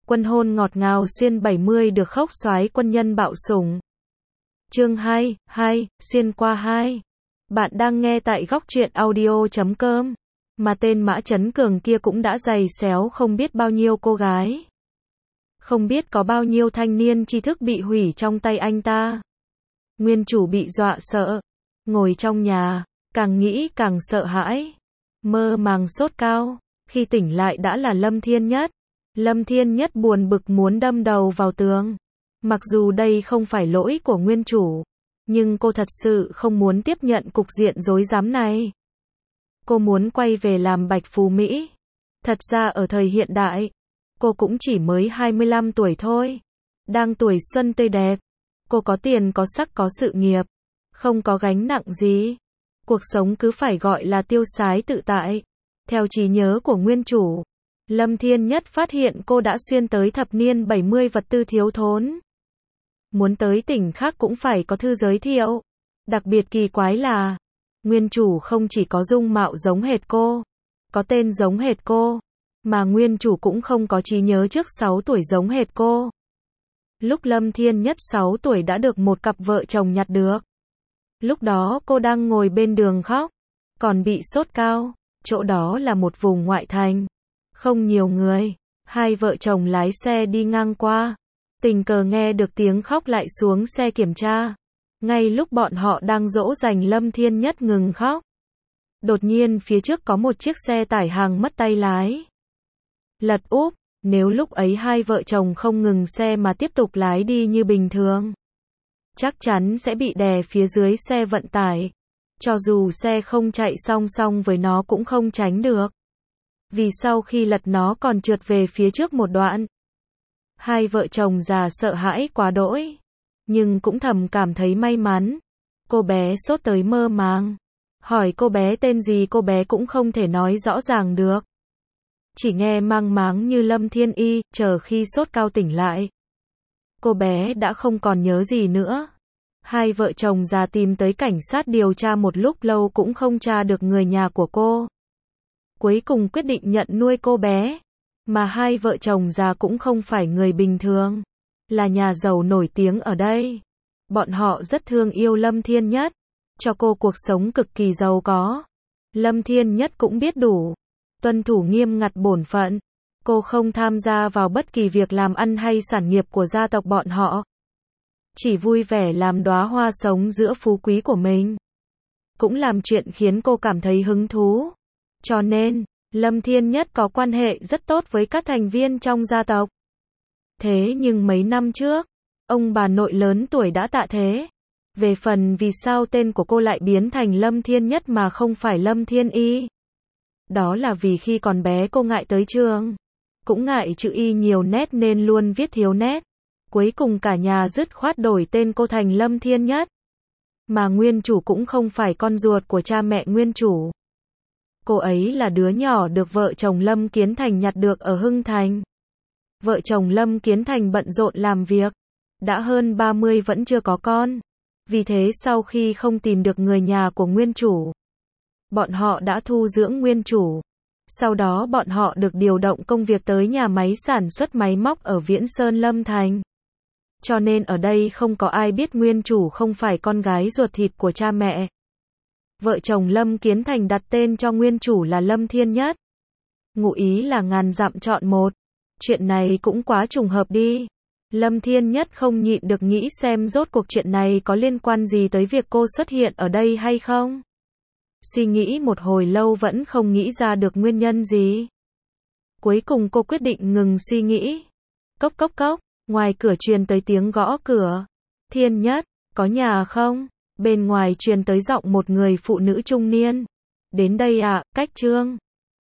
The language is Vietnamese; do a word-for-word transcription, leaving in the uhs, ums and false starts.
Quân hôn ngọt ngào xuyên bảy mươi được khóc soái quân nhân bạo sủng. Chương hai, hai, xuyên qua hai. Bạn đang nghe tại góc truyện audio chấm com. Mà tên Mã Chấn Cường kia cũng đã giày xéo không biết bao nhiêu cô gái. Không biết có bao nhiêu thanh niên tri thức bị hủy trong tay anh ta. Nguyên chủ bị dọa sợ. Ngồi trong nhà, càng nghĩ càng sợ hãi. Mơ màng sốt cao. Khi tỉnh lại đã là Lâm Thiên Nhất. Lâm Thiên Nhất buồn bực muốn đâm đầu vào tường. Mặc dù đây không phải lỗi của nguyên chủ, nhưng cô thật sự không muốn tiếp nhận cục diện rối rắm này. Cô muốn quay về làm Bạch Phú Mỹ. Thật ra ở thời hiện đại, cô cũng chỉ mới hai mươi lăm tuổi thôi. Đang tuổi xuân tươi đẹp. Cô có tiền có sắc có sự nghiệp. Không có gánh nặng gì. Cuộc sống cứ phải gọi là tiêu sái tự tại. Theo trí nhớ của nguyên chủ, Lâm Thiên Nhất phát hiện cô đã xuyên tới thập niên bảy mươi vật tư thiếu thốn. Muốn tới tỉnh khác cũng phải có thư giới thiệu. Đặc biệt kỳ quái là, nguyên chủ không chỉ có dung mạo giống hệt cô, có tên giống hệt cô, mà nguyên chủ cũng không có trí nhớ trước sáu tuổi giống hệt cô. Lúc Lâm Thiên Nhất sáu tuổi đã được một cặp vợ chồng nhặt được. Lúc đó cô đang ngồi bên đường khóc, còn bị sốt cao, chỗ đó là một vùng ngoại thành. Không nhiều người, hai vợ chồng lái xe đi ngang qua, tình cờ nghe được tiếng khóc lại xuống xe kiểm tra. Ngay lúc bọn họ đang dỗ dành Lâm Thiên Nhất ngừng khóc, đột nhiên phía trước có một chiếc xe tải hàng mất tay lái. Lật úp, nếu lúc ấy hai vợ chồng không ngừng xe mà tiếp tục lái đi như bình thường, chắc chắn sẽ bị đè phía dưới xe vận tải. Cho dù xe không chạy song song với nó cũng không tránh được. Vì sau khi lật nó còn trượt về phía trước một đoạn. Hai vợ chồng già sợ hãi quá đỗi, nhưng cũng thầm cảm thấy may mắn. Cô bé sốt tới mơ màng. Hỏi cô bé tên gì cô bé cũng không thể nói rõ ràng được. Chỉ nghe mang máng như Lâm Thiên Y, chờ khi sốt cao tỉnh lại. Cô bé đã không còn nhớ gì nữa. Hai vợ chồng già tìm tới cảnh sát điều tra một lúc lâu cũng không tra được người nhà của cô. Cuối cùng quyết định nhận nuôi cô bé. Mà hai vợ chồng già cũng không phải người bình thường, là nhà giàu nổi tiếng ở đây. Bọn họ rất thương yêu Lâm Thiên Nhất, cho cô cuộc sống cực kỳ giàu có. Lâm Thiên Nhất cũng biết đủ, tuân thủ nghiêm ngặt bổn phận. Cô không tham gia vào bất kỳ việc làm ăn hay sản nghiệp của gia tộc bọn họ. Chỉ vui vẻ làm đóa hoa sống giữa phú quý của mình. Cũng làm chuyện khiến cô cảm thấy hứng thú. Cho nên, Lâm Thiên Nhất có quan hệ rất tốt với các thành viên trong gia tộc. Thế nhưng mấy năm trước, ông bà nội lớn tuổi đã tạ thế. Về phần vì sao tên của cô lại biến thành Lâm Thiên Nhất mà không phải Lâm Thiên Y. Đó là vì khi còn bé cô ngại tới trường. Cũng ngại chữ Y nhiều nét nên luôn viết thiếu nét. Cuối cùng cả nhà dứt khoát đổi tên cô thành Lâm Thiên Nhất. Mà nguyên chủ cũng không phải con ruột của cha mẹ nguyên chủ. Cô ấy là đứa nhỏ được vợ chồng Lâm Kiến Thành nhặt được ở Hưng Thành. Vợ chồng Lâm Kiến Thành bận rộn làm việc. Đã hơn ba mươi vẫn chưa có con. Vì thế sau khi không tìm được người nhà của nguyên chủ, bọn họ đã thu dưỡng nguyên chủ. Sau đó bọn họ được điều động công việc tới nhà máy sản xuất máy móc ở Viễn Sơn Lâm Thành. Cho nên ở đây không có ai biết nguyên chủ không phải con gái ruột thịt của cha mẹ. Vợ chồng Lâm Kiến Thành đặt tên cho nguyên chủ là Lâm Thiên Nhất. Ngụ ý là ngàn dặm chọn một. Chuyện này cũng quá trùng hợp đi. Lâm Thiên Nhất không nhịn được nghĩ xem rốt cuộc chuyện này có liên quan gì tới việc cô xuất hiện ở đây hay không. Suy nghĩ một hồi lâu vẫn không nghĩ ra được nguyên nhân gì. Cuối cùng cô quyết định ngừng suy nghĩ. Cốc cốc cốc, ngoài cửa truyền tới tiếng gõ cửa. Thiên Nhất, có nhà không? Bên ngoài truyền tới giọng một người phụ nữ trung niên. Đến đây ạ, à, cách Trương.